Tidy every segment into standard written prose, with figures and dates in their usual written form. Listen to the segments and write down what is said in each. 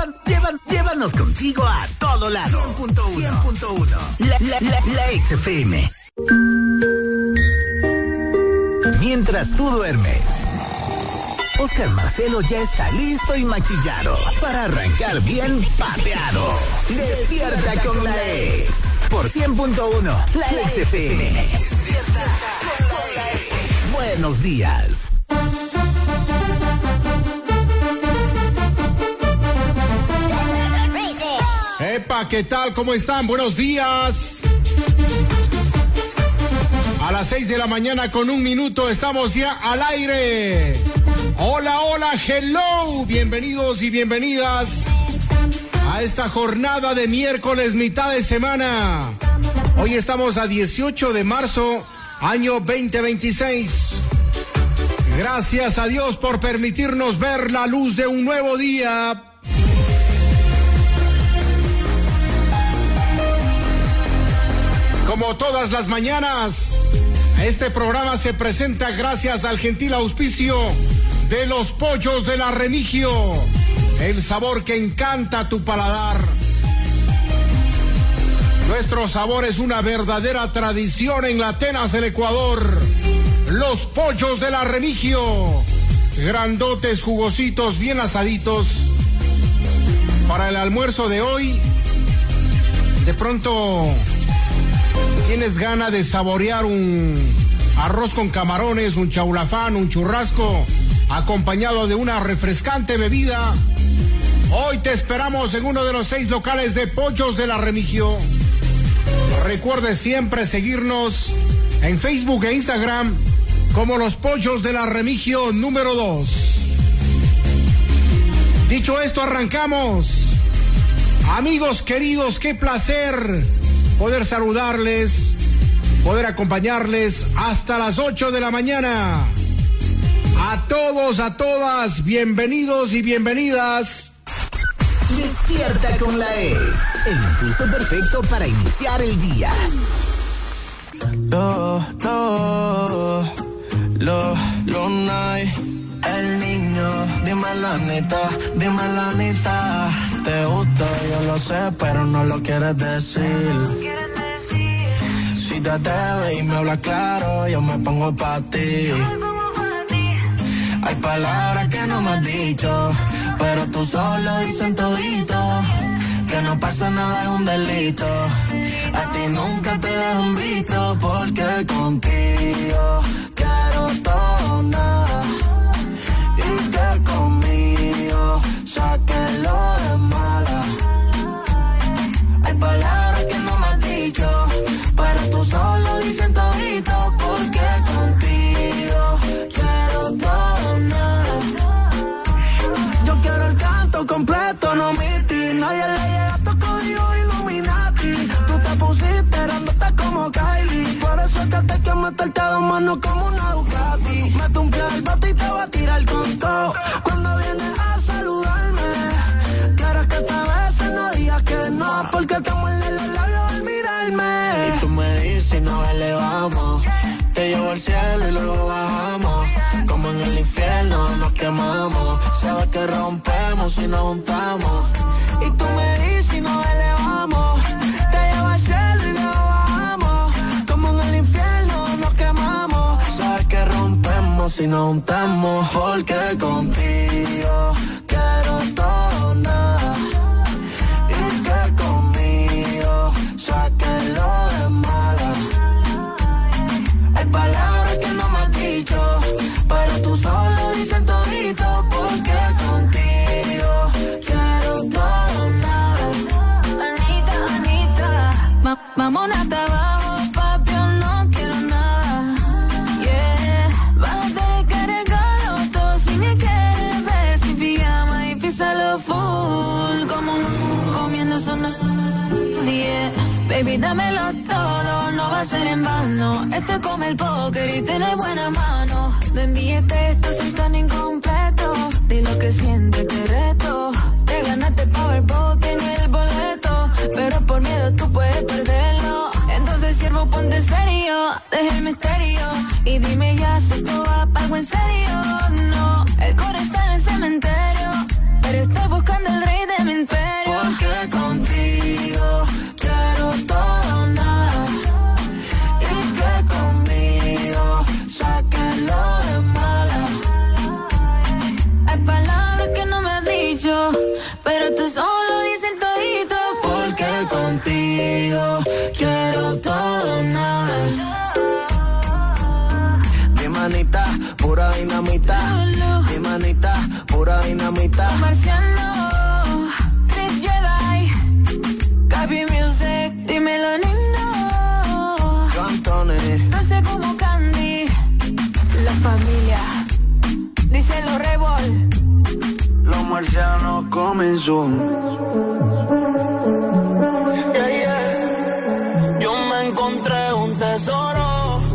Llévanos contigo a todo lado. 100.1. La XFM. Mientras tú duermes, Oscar Marcelo ya está listo y maquillado para arrancar bien pateado. Despierta con la X. Por 100.1, la XFM. Despierta con la X. Buenos días. Epa, ¿qué tal? ¿Cómo están? Buenos días. A las 6 de la mañana con 1 minuto estamos ya al aire. Hola, hola, hello. Bienvenidos y bienvenidas a esta jornada de miércoles, mitad de semana. Hoy estamos a 18 de marzo, año 2026. Gracias a Dios por permitirnos ver la luz de un nuevo día. Como todas las mañanas, este programa se presenta gracias al gentil auspicio de los pollos de la Remigio, el sabor que encanta tu paladar. Nuestro sabor es una verdadera tradición en la Atenas del Ecuador. Los pollos de la Remigio, grandotes, jugositos, bien asaditos. Para el almuerzo de hoy, de pronto tienes ganas de saborear un arroz con camarones, un chaulafán, un churrasco, acompañado de una refrescante bebida. Hoy te esperamos en uno de los 6 locales de Pollos de la Remigio. Recuerde siempre seguirnos en Facebook e Instagram como Los Pollos de la Remigio número 2. Dicho esto, arrancamos. Amigos queridos, qué placer poder saludarles, poder acompañarles hasta las 8 de la mañana. A todos, a todas, bienvenidos y bienvenidas. Despierta con la X, el impulso perfecto para iniciar el día. El niño, dime la neta, te gusta, yo lo sé, pero no lo quieres decir. Si te atreves y me hablas claro, yo me pongo pa' ti. Hay palabras que no me has dicho, pero tú solo dices todito. Que no pasa nada, es un delito. A ti nunca te dejo un visto, porque contigo quiero todo nada. Y que conmigo saque lo de mala. Hay palabras que no me has dicho, pero tú solo dices todito, porque contigo quiero todo nada. Yo quiero el canto completo, no omití. Nadie le llega a tu código Illuminati. Tú te pusiste grandota como Kylie, por eso es que te quiero meterte a 2 manos como una Ducati. Mete un pie al bate y te va a tirar con todo. Cuando vienes a saludarme, quieres que te bese, no digas que no, porque te muerde los labios al mirarme. Y tú me dices, nos elevamos, te llevo al cielo y luego bajamos. Como en el infierno nos quemamos, sabes que rompemos si nos juntamos. Y tú me dices, nos elevamos, te llevo al cielo y luego bajamos. Como en el infierno nos quemamos, sabes que rompemos si nos juntamos. Porque contigo quiero todo nada. Y que conmigo sáquenlo de mala. Hay palabras que no me has dicho, pero tú solo dices todito, porque contigo quiero todo nada. Anita, vámonos hasta abajo, papi, yo no quiero nada. Yeah, bájate que regalo todo si me quieres ver sin pijama y písalo full, como comiendo sonar. Yeah, baby, dámelo todo, no va a ser en vano. Esto es como el póker y tiene buena mano. No envíes textos si están incompletos. Di lo que sientes, te reto. Te ganaste Powerball, tienes el boleto, pero por miedo tú puedes perderlo. Entonces, siervo, ponte serio, deja el misterio y dime ya si tú vas pa' algo en serio. No, el core está en el cementerio, pero estoy buscando el rey de mi Porque contigo quiero todo o nada. Y que conmigo sáquenlo de mala. Hay palabras que no me has dicho, pero tú solo dicen todito. Porque contigo quiero todo o nada. Mi manita, pura dinamita. Mi manita, pura dinamita. Marciano, Chris Jedi, Gaby Music, dímelo lindo. Cantone, Dulce como Candy. La familia, díselo Rebol. los marcianos comenzó. Yeah, yeah. Yo me encontré un tesoro.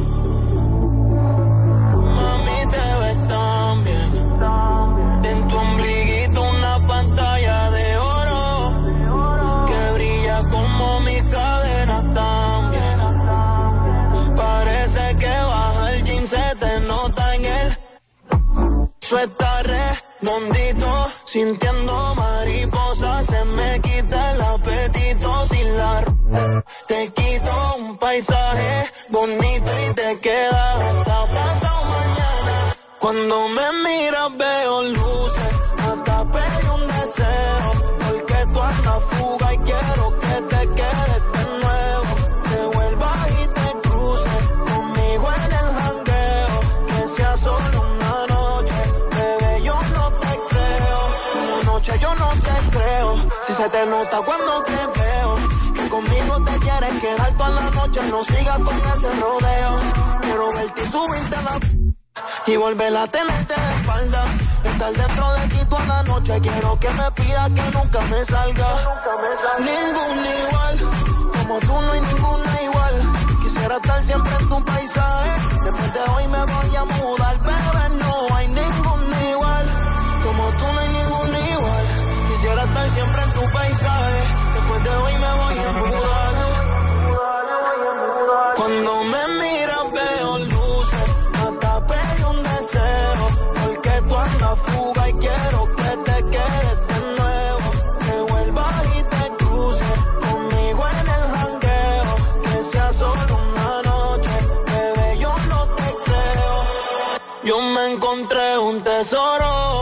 Mami, te ves tan bien. En tu ombliguito una pantalla de oro que brilla como mis cadenas también. Parece que baja el jean, se te nota en él. Suelta redondito, sintiendo mariposa, se me quita el apetito sin la te quito un paisaje bonito y te quedas hasta pasado mañana. Cuando me miras veo luces, hasta pedí un deseo, porque tú andas fuga y quiero que te quedes de nuevo. Te vuelvas y te cruces conmigo en el jangueo, que sea solo una noche, bebé, yo no te creo. Una noche yo no te creo, si se te nota cuando te veo, que conmigo te quieres quedar toda la noche, no sigas con ese rodeo. Quiero verte y subirte a la y volver a tenerte de espalda, estar dentro de ti toda la noche. Quiero que me pidas que nunca me salga. Ninguna igual, como tú no hay ninguna igual. Quisiera estar siempre en tu paisaje, después de hoy me voy a mudar, bebé, no hay ninguna igual. Como tú no hay ninguna igual. Quisiera estar siempre en tu paisaje, después de hoy me voy a mudar. Cuando me miras veo luces, hasta pedí un deseo, porque tú andas fuga y quiero que te quedes de nuevo. Que vuelvas y te cruces conmigo en el jangueo, que sea solo una noche, bebé, yo no te creo. Yo me encontré un tesoro.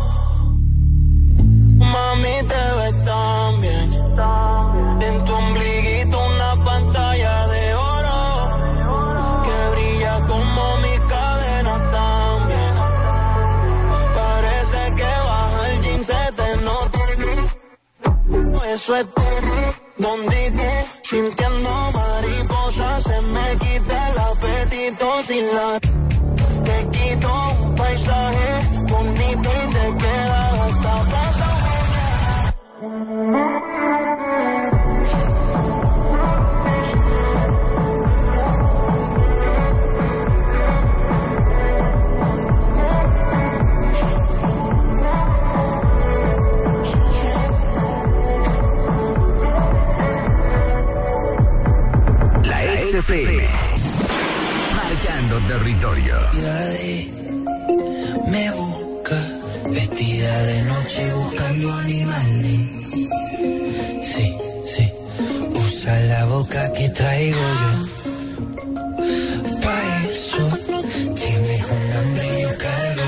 Mami, te ves tan bien. En tu ombliguito una pantalla de oro que brilla como mis cadenas también. Parece que baja el jean, se te nota. Eso es redondito, sintiendo mariposa, se me quita el apetito sin la. Te quito un paisaje bonito y te quedas hasta pasado. La XFM, marcando territorio. Me busca, vestida de noche buscando animales. Sí, sí, usa la boca que traigo yo. Pa' eso tienes un hambre y yo cargo.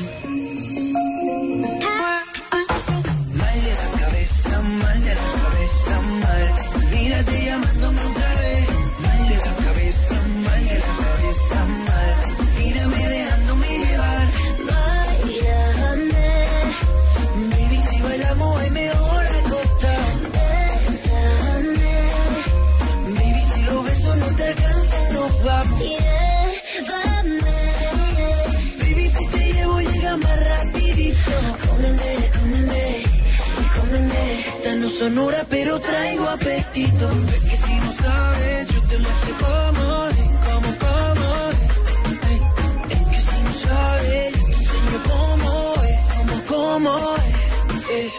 Mal de la cabeza, mal de la cabeza, mal. Mírate llamándome otra vez. Mal de la cabeza, mal de la cabeza, mal. Mírame dejándome llevar. Báilame, Baby, si bailamos es mejor acostar. bésame, Baby, si los besos no te alcanzan, nos vamos. llévame. Baby, si te llevo llega más rapidito. Cómeme, cómeme, cómeme. Esta no sonora, pero traigo apetito. Es que si no sabes, yo te muestro cómo es, cómo es. Es que si no sabes, yo te enseño cómo es, cómo es.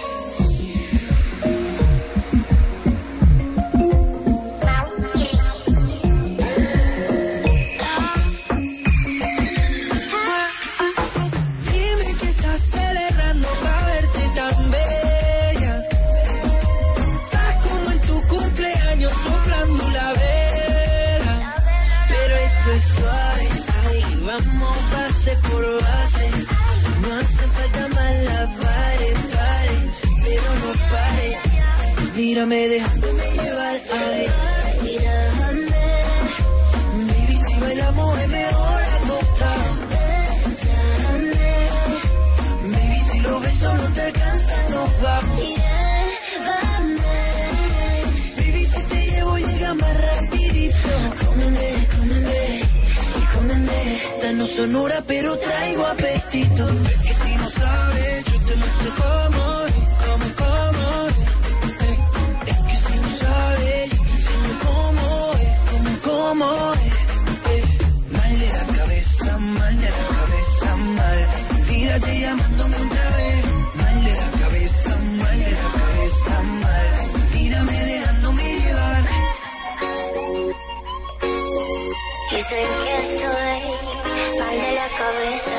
Dime que estás celebrando para verte tan bella. mírame dejándome llevar, ay. Mírame, baby, si bailamos es mejor acostado. Bésame, baby, si los besos no te alcanzan, nos vamos. Llévame, baby, si te llevo llega más rapidito. Cómeme, cómeme, y cómeme. Esta no sonora pero traigo apetito. Es que si no sabes, yo te muestro cómo. Mal de la cabeza, mal. Mírate llamándome otra vez. Mal de la cabeza, mal. Mírame dejándome llevar. Y sé que estoy mal de la cabeza,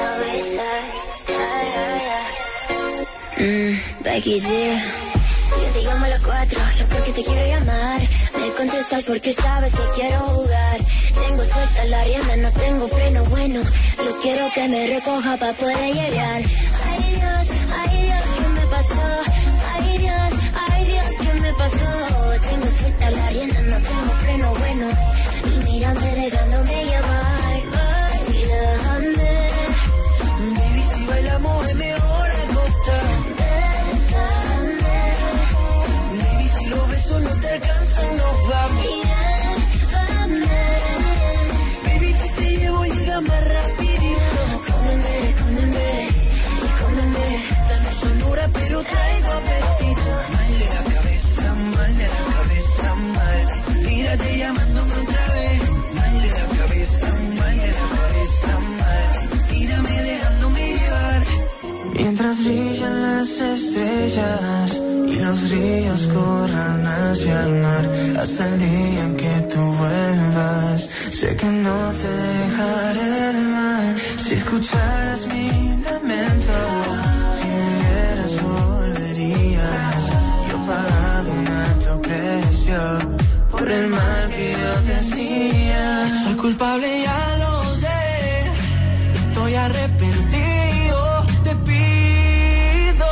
Becky G. Yo te llamo a las 4, es porque te quiero llamar. Me contestas porque sabes que quiero jugar. Tengo suelta la rienda, no tengo freno bueno. Yo quiero que me recoja para poder llegar. Ay Dios, ¿qué me pasó? Ay Dios, ¿qué me pasó? Tengo suelta la rienda, no tengo freno bueno. Y mírame dejándome llevar. Ay, déjame. Baby, si bailamos es mejor acostado. No te alcanzan, nos vamos. Llévame, baby, si te llevo llega más rapidito. Cómeme, y cómeme. Esta no sonora pero traigo apetito. Mal de la cabeza, mal. Mírate llamándome otra vez. Mal de la cabeza, mal. Mírame dejándome llevar. Mientras brillan las estrellas y los ríos corran hacia el mar, hasta el día en que tú vuelvas, sé que no te dejaré de amar. Si escucharas mi lamento, si me vieras volverías. Yo he pagado un alto precio por el mal que yo te hacía. Soy culpable, ya lo sé, estoy arrepentido, te pido.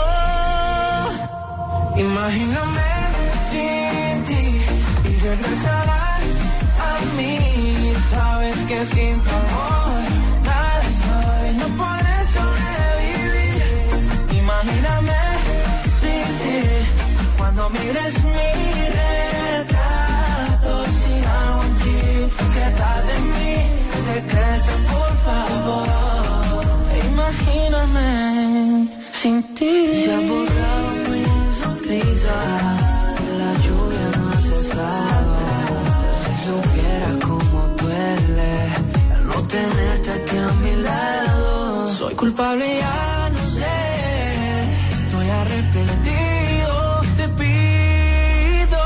Imagíname sin ti y regresarás a mí. Sabes que sin tu amor nada soy, no podré sobrevivir. Imagíname sin ti, cuando mires mi retrato, si hago en ti, ¿qué tal de mí? Regresa por favor. Imagíname sin ti. Se ha borrado mi sonrisa, la lluvia no ha cesado. Si supiera cómo duele al no tenerte aquí a mi lado. Soy culpable, ya no sé, estoy arrepentido, te pido.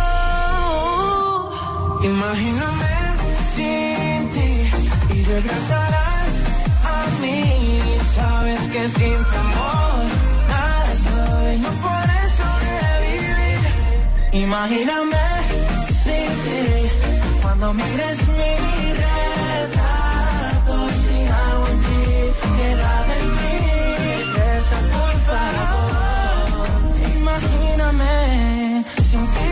Imagíname sin ti y regresarás a mí. Sabes que sin tu amor nada soy, no podré sobrevivir. Imagíname sin ti, cuando mires mi retrato, si algo en ti queda de mí, regresa por favor. Imagíname sin ti.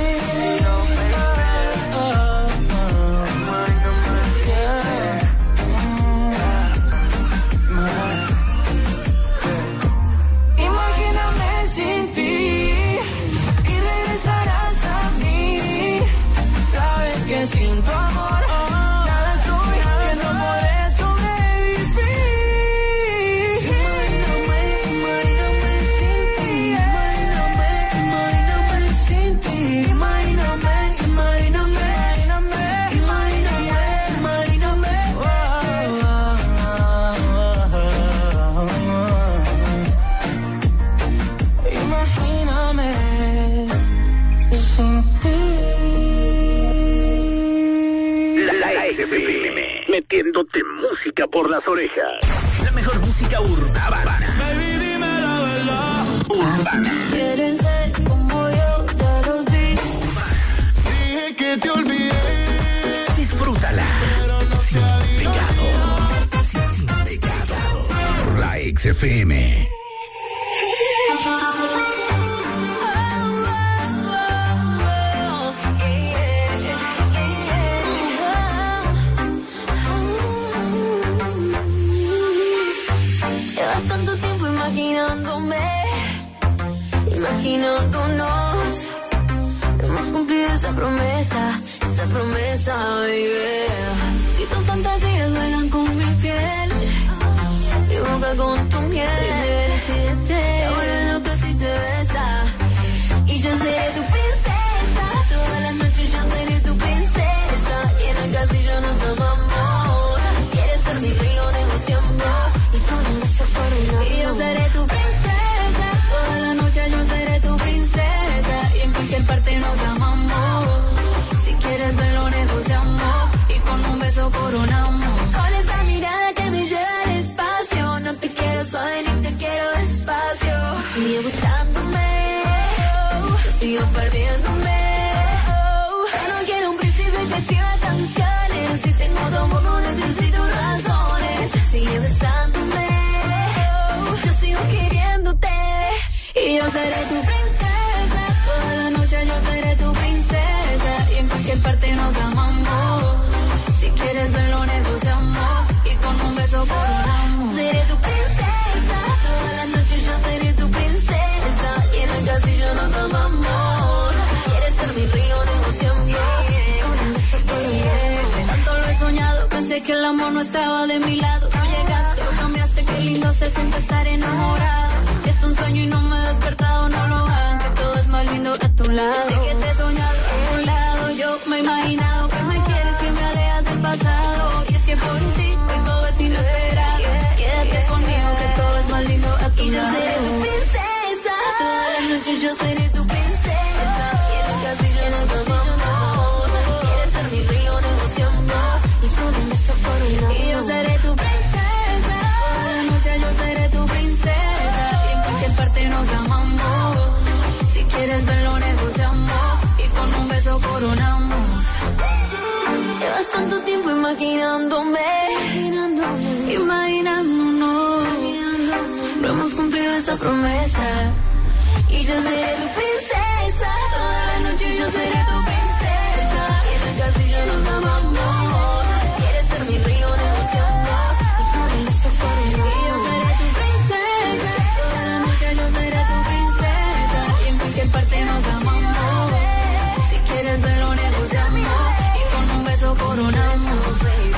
Sin tu amor, nada soy, que no podré sobrevivir. Imagíname sin ti, imagíname sin ti, imagíname. Imagíname sin ti. Metiéndote música por las orejas. La mejor música urbana. Baby, dime la verdad. Urbana. Quieren ser como yo, ya lo vi. Dije que te olvidé. Disfrútala. Pero no sin pecado. Sin pecado. Por la XFM. imaginándonos. No hemos cumplido esa promesa, baby. Si tus fantasías juegan con mi piel, mi boca con tu miel, se vuelve loca si te besa. Y yo seré tu princesa, todas las noches yo seré tu princesa. Y en el castillo nos amamos. Quieres ser mi rey, lo negociamos. Y con un beso coronamos. Y yo seré tu princesa, toda la noche yo seré tu princesa. Y en cualquier parte nos amamos. Si quieres ven lo negociamos. Y con un beso coronamos. Con esa mirada que me lleva al espacio. No te quiero suave ni te quiero despacio. Sigue buscándome, sigo perdiéndome. Yo no quiero un príncipe que escriba canciones. Si tengo tu amor no necesito razones. Sigue besándome, yo sigo queriéndote. Y yo seré tu princesa, toda la noche yo seré tu princesa. Y en cualquier parte nos amamos. Si quieres ven lo negociamos. Y con un beso coronamos. Seré tu princesa, toda la noche yo seré tu princesa. Y en el castillo nos amamos. Quieres ser mi rey, lo negociamos. Y con un beso coronamos. Tanto lo he soñado, pensé que el amor no estaba de mi lado. Tú llegaste, lo cambiaste, qué lindo se siente estar enamorado. Si es un sueño y no me he despertado, no lo hagan, que todo es más lindo a tu lado. Sé que te he soñado a un lado, yo me he imaginado que me quieres, que me alejas del pasado. Y es que por ti hoy todo es inesperado. Quédate conmigo, que todo es más lindo a tu lado. Y yo seré tu princesa, todas las noches yo seré tu princesa. Y en el castillo nos amamos. Quieres ser mi rey, lo negociamos. Y con un beso coronamos. Y yo seré tu princesa, toda la noche yo seré tu princesa. Y en cualquier parte nos amamos. Si quieres ven lo negociamos. Y con un beso coronamos. Llevas tanto tiempo imaginándome, imaginándonos. No hemos cumplido esa promesa. Y yo seré tu princesa, toda la noche yo seré tu princesa. Y en el castillo nos amamos. Quieres ser mi rey, lo negociamos. Y con el beso coronamos. Y yo seré tu princesa, toda la noche yo seré tu princesa. Y en cualquier parte nos amamos. Si quieres ven lo negociamos. Y con un beso coronamos, baby.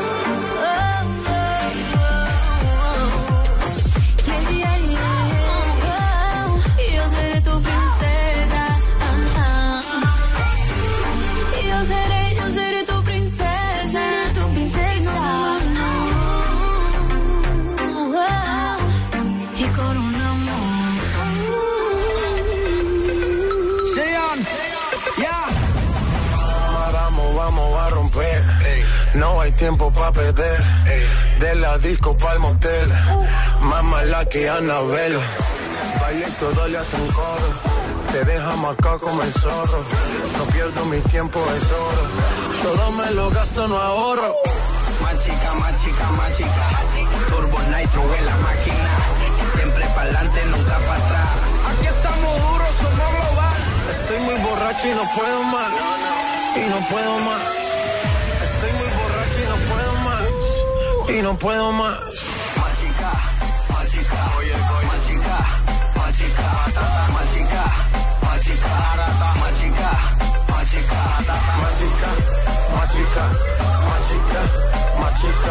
No hay tiempo pa' perder. De la disco pa'l motel. Más mala que Anabel. Baile y todo le hacen coro. Te deja marcado como el zorro. No pierdo mi tiempo, es oro. Todo me lo gasto, no ahorro. Más chica, más chica, más chica. Turbo Nitro en la máquina. Siempre pa'lante, nunca para atrás. Aquí estamos duros, somos global. Estoy muy borracho y no puedo más. Y no puedo más. Estoy muy borracho y no puedo más. Y no puedo más. Machica, machica, oye, machica, machica, machica, machica, machica, machica, machica, machica, machica, machica,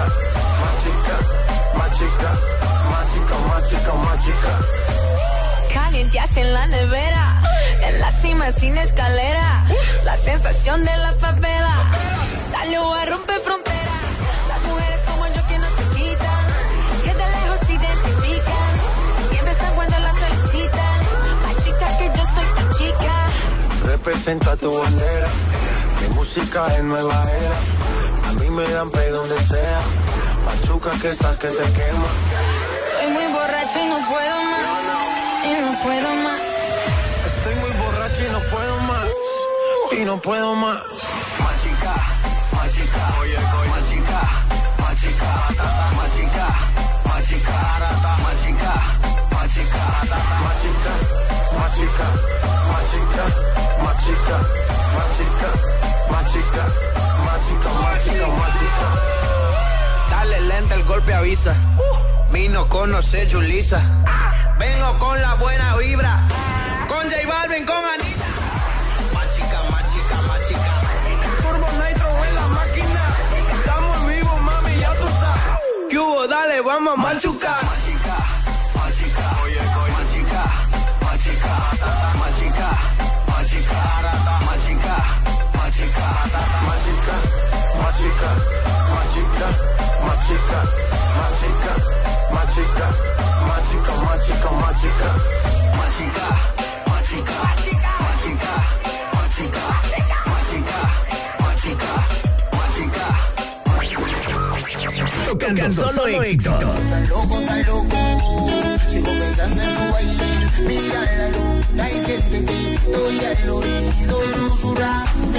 machica, machica, machica, machica. Calienteaste en la nevera, en la cima sin escalera. La sensación de la favela salió a romper fronteras. Las mujeres como yo que no se quitan, que de lejos se identifican. Siempre están cuando las solicitan. Machita que yo soy tu chica. Representa tu bandera. Mi música es nueva era. A mí me dan play donde sea. Machuca que estás que te quema. Estoy muy borracho y no puedo más. Y no puedo más. Estoy muy borracho y no puedo más. Y no puedo más. Machica, machica, oye, machica, machica, machica, machica, machica, machica, machica, machica, machica, machica, machica, machica, machica, machica. Dale lenta, el golpe avisa. Vino conoce Julisa. Vengo con la buena vibra. Con te vamos a machucar. Machica, machica, oye, machica, machica, machica, machica, machica, machica, Machica, machica, machica, machica, machica, machica, machica, machica, machica. machica, machica, machica, machica, machica, machica. Tocando solo éxitos. Tan loco, sigo pensando en tu baile. Mira la luna y siéntete, estoy al oído susurrando.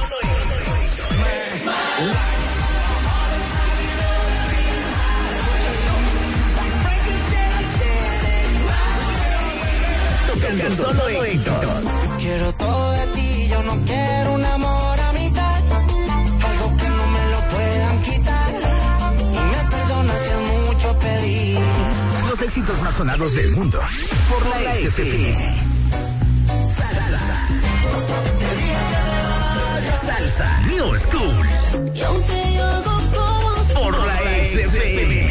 Tocando solo éxitos. Quiero todo de ti, yo no quiero un amor a mitad. Algo que no me lo puedan quitar. Y me perdonas si es mucho pedir. Los éxitos más sonados del mundo. Por la XFM. Salsa New School. Por la XFM.